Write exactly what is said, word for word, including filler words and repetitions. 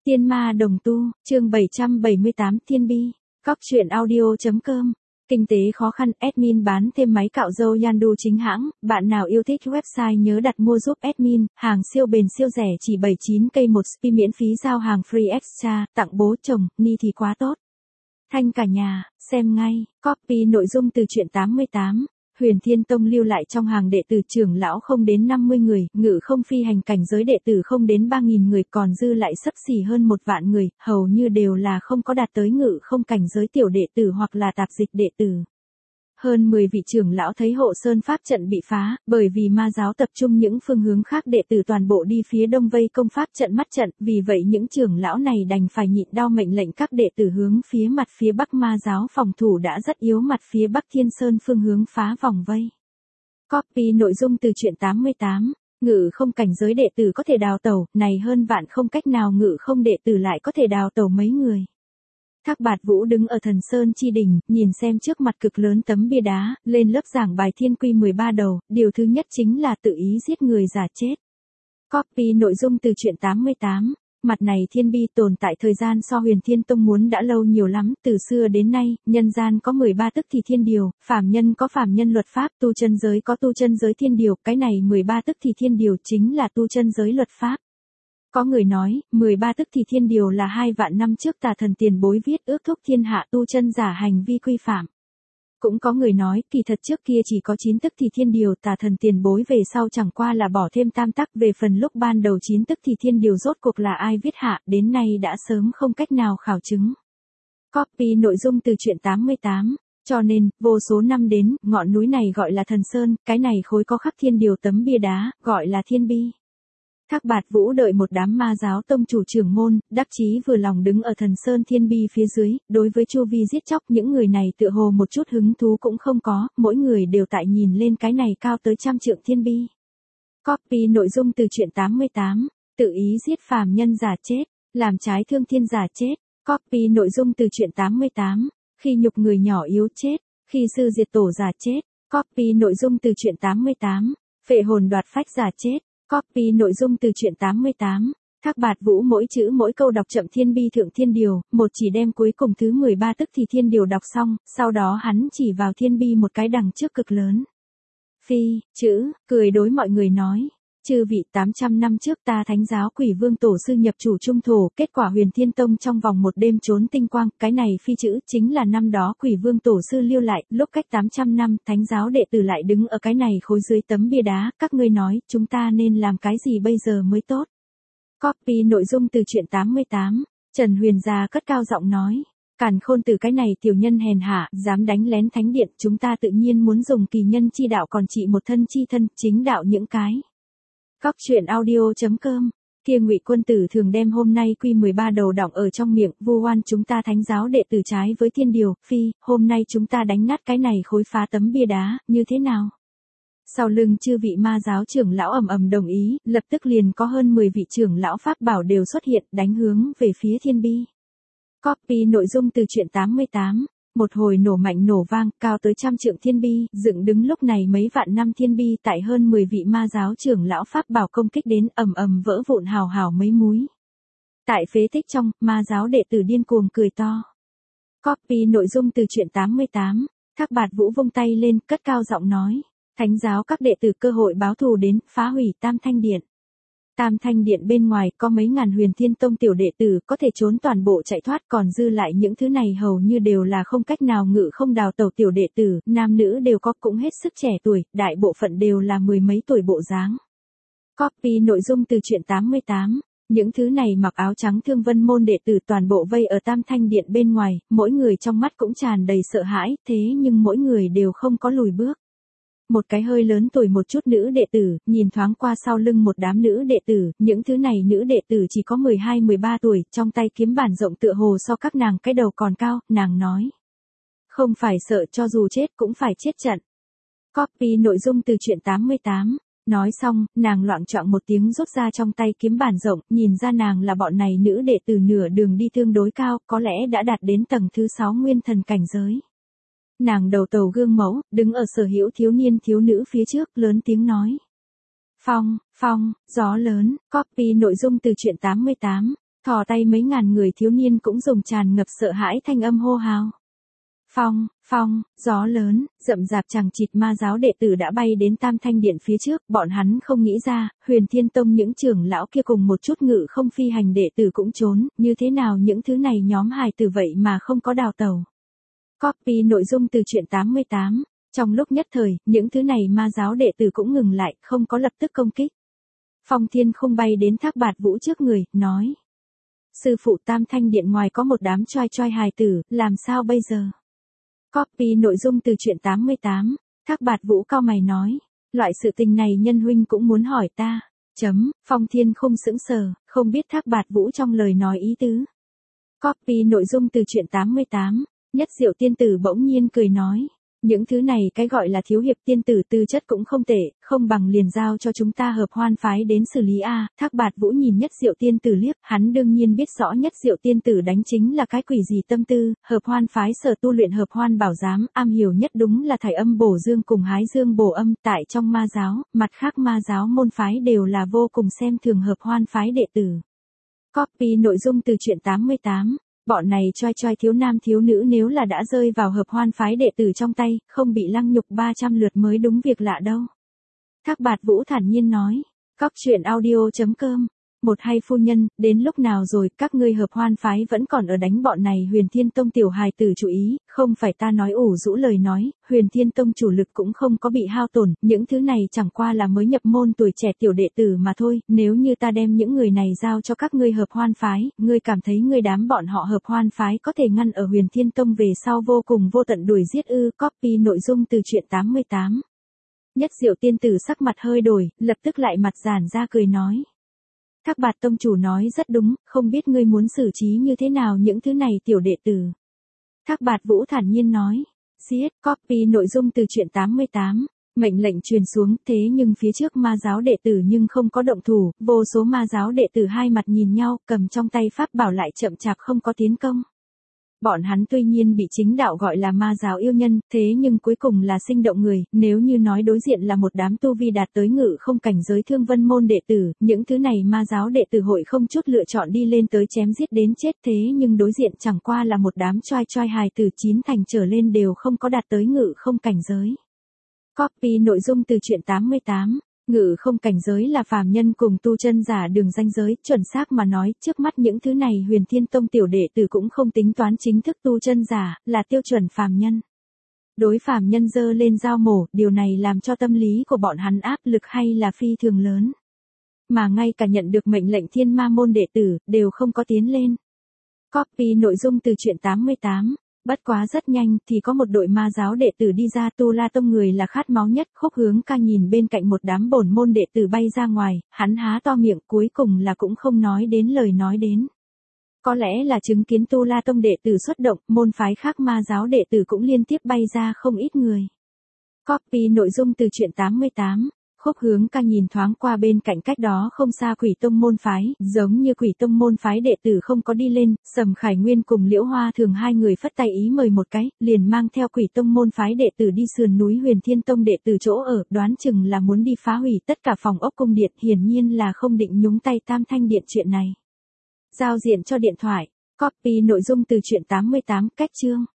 Tiên ma đồng tu, chương bảy trăm bảy mươi tám Thiên Bi, Cóc truyện audio.com. Kinh tế khó khăn, admin bán thêm máy cạo râu Yandu chính hãng, bạn nào yêu thích website nhớ đặt mua giúp admin, hàng siêu bền siêu rẻ chỉ bảy mươi chín k một spi miễn phí giao hàng free extra, tặng bố chồng, ni thì quá tốt. Thanh cả nhà, xem ngay, copy nội dung từ truyện tám mươi tám. Huyền Thiên Tông lưu lại trong hàng đệ tử trưởng lão không đến năm mươi người, ngự không phi hành cảnh giới đệ tử không đến ba nghìn người, còn dư lại xấp xỉ hơn một vạn người, hầu như đều là không có đạt tới ngự không cảnh giới tiểu đệ tử hoặc là tạp dịch đệ tử. Hơn mười vị trưởng lão thấy hộ sơn pháp trận bị phá, bởi vì ma giáo tập trung những phương hướng khác đệ tử toàn bộ đi phía đông vây công pháp trận mắt trận, vì vậy những trưởng lão này đành phải nhịn đau mệnh lệnh các đệ tử hướng phía mặt phía bắc ma giáo phòng thủ đã rất yếu mặt phía bắc Thiên Sơn phương hướng phá vòng vây. Copy nội dung từ truyện tám mươi tám. Ngự không cảnh giới đệ tử có thể đào tẩu, này hơn vạn không cách nào ngự không đệ tử lại có thể đào tẩu mấy người. Thác Bạt Vũ đứng ở Thần Sơn chi đỉnh, nhìn xem trước mặt cực lớn tấm bia đá, lên lớp giảng bài thiên quy mười ba đầu, điều thứ nhất chính là tự ý giết người giả chết. Copy nội dung từ truyện tám mươi tám. Mặt này thiên bi tồn tại thời gian so Huyền Thiên Tông muốn đã lâu nhiều lắm, từ xưa đến nay, nhân gian có mười ba tức thì thiên điều, phàm nhân có phàm nhân luật pháp, tu chân giới có tu chân giới thiên điều, cái này mười ba tức thì thiên điều chính là tu chân giới luật pháp. Có người nói, mười ba tức thì thiên điều là hai vạn năm trước tà thần tiền bối viết ước thúc thiên hạ tu chân giả hành vi quy phạm. Cũng có người nói, kỳ thật trước kia chỉ có chín tức thì thiên điều, tà thần tiền bối về sau chẳng qua là bỏ thêm tam tắc, về phần lúc ban đầu chín tức thì thiên điều rốt cuộc là ai viết hạ, đến nay đã sớm không cách nào khảo chứng. Copy nội dung từ truyện tám mươi tám. Cho nên, vô số năm đến, ngọn núi này gọi là Thần Sơn, cái này khối có khắc thiên điều tấm bia đá, gọi là Thiên Bi. Thác Bạt Vũ đợi một đám ma giáo tông chủ trưởng môn, đắc chí vừa lòng đứng ở Thần Sơn Thiên Bi phía dưới, đối với chu vi giết chóc những người này tựa hồ một chút hứng thú cũng không có, mỗi người đều tại nhìn lên cái này cao tới trăm trượng Thiên Bi. Copy nội dung từ truyện tám mươi tám. Tự ý giết phàm nhân giả chết, làm trái thương thiên giả chết. Copy nội dung từ truyện tám mươi tám. Khi nhục người nhỏ yếu chết, khi sư diệt tổ giả chết. Copy nội dung từ truyện tám mươi tám. Phệ hồn đoạt phách giả chết. Copy nội dung từ truyện tám mươi tám. Thác Bạt Vũ mỗi chữ mỗi câu đọc chậm Thiên Bi thượng thiên điều, một chỉ đem cuối cùng thứ mười ba tức thì thiên điều đọc xong, sau đó hắn chỉ vào Thiên Bi một cái đằng trước cực lớn. Phi, chữ, cười đối mọi người nói. Chư vị, tám trăm năm trước ta Thánh giáo Quỷ Vương tổ sư nhập chủ trung thổ, kết quả Huyền Thiên Tông trong vòng một đêm trốn tinh quang, cái này phi chữ chính là năm đó Quỷ Vương tổ sư lưu lại, lúc cách tám trăm năm, Thánh giáo đệ tử lại đứng ở cái này khối dưới tấm bia đá, các ngươi nói, chúng ta nên làm cái gì bây giờ mới tốt? Copy nội dung từ truyện tám mươi tám. Trần Huyền Gia cất cao giọng nói. Càn Khôn từ cái này tiểu nhân hèn hạ, dám đánh lén thánh điện, chúng ta tự nhiên muốn dùng kỳ nhân chi đạo còn trị một thân chi thân, chính đạo những cái. Cóc truyện audio.com. Kia Ngụy quân tử thường đem hôm nay quy mười ba đầu đọng ở trong miệng, vu oan chúng ta Thánh giáo đệ tử trái với thiên điều, phi, hôm nay chúng ta đánh nát cái này khối phá tấm bia đá, như thế nào? Sau lưng chư vị ma giáo trưởng lão ầm ầm đồng ý, lập tức liền có hơn mười vị trưởng lão pháp bảo đều xuất hiện, đánh hướng về phía Thiên Bi. Copy nội dung từ truyện tám mươi tám. Một hồi nổ mạnh nổ vang, cao tới trăm trượng Thiên Bi, dựng đứng lúc này mấy vạn năm Thiên Bi tại hơn mười vị ma giáo trưởng lão pháp bảo công kích đến, ầm ầm vỡ vụn hào hào mấy múi. Tại phế tích trong, ma giáo đệ tử điên cuồng cười to. Copy nội dung từ truyện tám mươi tám. Thác Bạt Vũ vung tay lên, cất cao giọng nói. Thánh giáo các đệ tử cơ hội báo thù đến, phá hủy Tam Thanh Điện. Tam Thanh Điện bên ngoài có mấy ngàn Huyền Thiên Tông tiểu đệ tử có thể trốn toàn bộ chạy thoát, còn dư lại những thứ này hầu như đều là không cách nào ngự không đào tẩu tiểu đệ tử, nam nữ đều có, cũng hết sức trẻ tuổi, đại bộ phận đều là mười mấy tuổi bộ dáng. Copy nội dung từ truyện tám mươi tám. Những thứ này mặc áo trắng Thương Vân môn đệ tử toàn bộ vây ở Tam Thanh Điện bên ngoài, mỗi người trong mắt cũng tràn đầy sợ hãi, thế nhưng mỗi người đều không có lùi bước. Một cái hơi lớn tuổi một chút nữ đệ tử, nhìn thoáng qua sau lưng một đám nữ đệ tử, những thứ này nữ đệ tử chỉ có mười hai mười ba tuổi, trong tay kiếm bản rộng tựa hồ so các nàng cái đầu còn cao, nàng nói. Không phải sợ, cho dù chết cũng phải chết trận. Copy nội dung từ truyện tám mươi tám. Nói xong, nàng loạng choạng một tiếng rút ra trong tay kiếm bản rộng, nhìn ra nàng là bọn này nữ đệ tử nửa đường đi tương đối cao, có lẽ đã đạt đến tầng thứ sáu nguyên thần cảnh giới. Nàng đầu tàu gương mẫu, đứng ở sở hữu thiếu niên thiếu nữ phía trước, lớn tiếng nói. Phong, phong, gió lớn, copy nội dung từ truyện tám mươi tám. Thò tay mấy ngàn người thiếu niên cũng dùng tràn ngập sợ hãi thanh âm hô hào. Phong, phong, gió lớn, rậm rạp chằng chịt ma giáo đệ tử đã bay đến Tam Thanh Điện phía trước, bọn hắn không nghĩ ra, Huyền Thiên Tông những trưởng lão kia cùng một chút ngự không phi hành đệ tử cũng trốn, như thế nào những thứ này nhóm hài tử vậy mà không có đào tẩu. Copy nội dung từ truyện tám mươi tám, trong lúc nhất thời, những thứ này ma giáo đệ tử cũng ngừng lại, không có lập tức công kích. Phong Thiên Khung bay đến Thác Bạt Vũ trước người, nói. Sư phụ Tam Thanh Điện ngoài có một đám choai choai hài tử, làm sao bây giờ? Copy nội dung từ truyện tám mươi tám, Thác Bạt Vũ cau mày nói, loại sự tình này nhân huynh cũng muốn hỏi ta. Chấm, Phong Thiên Khung sững sờ, không biết Thác Bạt Vũ trong lời nói ý tứ. Copy nội dung từ truyện tám mươi tám, Nhất Diệu Tiên Tử bỗng nhiên cười nói, những thứ này cái gọi là thiếu hiệp tiên tử tư chất cũng không tệ, không bằng liền giao cho chúng ta Hợp Hoan phái đến xử lý a. Thác Bạt Vũ nhìn Nhất Diệu Tiên Tử liếc, hắn đương nhiên biết rõ Nhất Diệu Tiên Tử đánh chính là cái quỷ gì tâm tư, Hợp Hoan phái sở tu luyện Hợp Hoan bảo giám, am hiểu nhất đúng là thải âm bổ dương cùng hái dương bổ âm, tại trong ma giáo, mặt khác ma giáo môn phái đều là vô cùng xem thường Hợp Hoan phái đệ tử. Copy nội dung từ truyện tám mươi tám. Bọn này choai choai thiếu nam thiếu nữ nếu là đã rơi vào Hợp Hoan phái đệ tử trong tay, không bị lăng nhục ba trăm lượt mới đúng việc lạ đâu. Thác Bạt Vũ thản nhiên nói, cóc truyện audio chấm com, một hay phu nhân, đến lúc nào rồi, các ngươi Hợp Hoan phái vẫn còn ở đánh bọn này Huyền Thiên Tông tiểu hài tử chú ý, không phải ta nói ủ rũ lời nói, Huyền Thiên Tông chủ lực cũng không có bị hao tổn, những thứ này chẳng qua là mới nhập môn tuổi trẻ tiểu đệ tử mà thôi, nếu như ta đem những người này giao cho các ngươi Hợp Hoan phái, ngươi cảm thấy ngươi đám bọn họ Hợp Hoan phái có thể ngăn ở Huyền Thiên Tông về sau vô cùng vô tận đuổi giết ư. Copy nội dung từ truyện tám mươi tám. Nhất Diệu Tiên Tử sắc mặt hơi đổi, lập tức lại mặt giãn ra cười nói. Thác Bạt tông chủ nói rất đúng, không biết ngươi muốn xử trí như thế nào những thứ này tiểu đệ tử. Thác Bạt Vũ thản nhiên nói. Giết, copy nội dung từ truyện tám mươi tám. Mệnh lệnh truyền xuống, thế nhưng phía trước ma giáo đệ tử nhưng không có động thủ, vô số ma giáo đệ tử hai mặt nhìn nhau, cầm trong tay pháp bảo lại chậm chạp không có tiến công. Bọn hắn tuy nhiên bị chính đạo gọi là ma giáo yêu nhân, thế nhưng cuối cùng là sinh động người, nếu như nói đối diện là một đám tu vi đạt tới ngự không cảnh giới Thương Vân môn đệ tử, những thứ này ma giáo đệ tử hội không chút lựa chọn đi lên tới chém giết đến chết, thế nhưng đối diện chẳng qua là một đám choai choai hài từ chín thành trở lên đều không có đạt tới ngự không cảnh giới. Copy nội dung từ truyện tám mươi tám. Ngự không cảnh giới là phàm nhân cùng tu chân giả đường ranh giới, chuẩn xác mà nói, trước mắt những thứ này Huyền Thiên Tông tiểu đệ tử cũng không tính toán chính thức tu chân giả, là tiêu chuẩn phàm nhân. Đối phàm nhân dơ lên dao mổ, điều này làm cho tâm lý của bọn hắn áp lực hay là phi thường lớn. Mà ngay cả nhận được mệnh lệnh Thiên Ma môn đệ tử, đều không có tiến lên. Copy nội dung từ truyện tám mươi tám. Bất quá rất nhanh thì có một đội ma giáo đệ tử đi ra. Tu La Tông người là khát máu nhất. Khúc Hướng Ca nhìn bên cạnh một đám bổn môn đệ tử bay ra ngoài, hắn há to miệng, cuối cùng là cũng không nói đến lời nói đến. Có lẽ là chứng kiến Tu La Tông đệ tử xuất động, môn phái khác ma giáo đệ tử cũng liên tiếp bay ra không ít người. Copy nội dung từ truyện tám mươi tám. Khúc Hướng Ca nhìn thoáng qua bên cạnh cách đó không xa Quỷ Tông môn phái, giống như Quỷ Tông môn phái đệ tử không có đi lên, Sầm Khải Nguyên cùng Liễu Hoa Thường hai người phất tay ý mời một cái, liền mang theo Quỷ Tông môn phái đệ tử đi sườn núi Huyền Thiên Tông đệ tử chỗ ở, đoán chừng là muốn đi phá hủy tất cả phòng ốc cung điện, hiển nhiên là không định nhúng tay Tam Thanh Điện chuyện này. Giao diện cho điện thoại, copy nội dung từ truyện tám mươi tám, cách chương.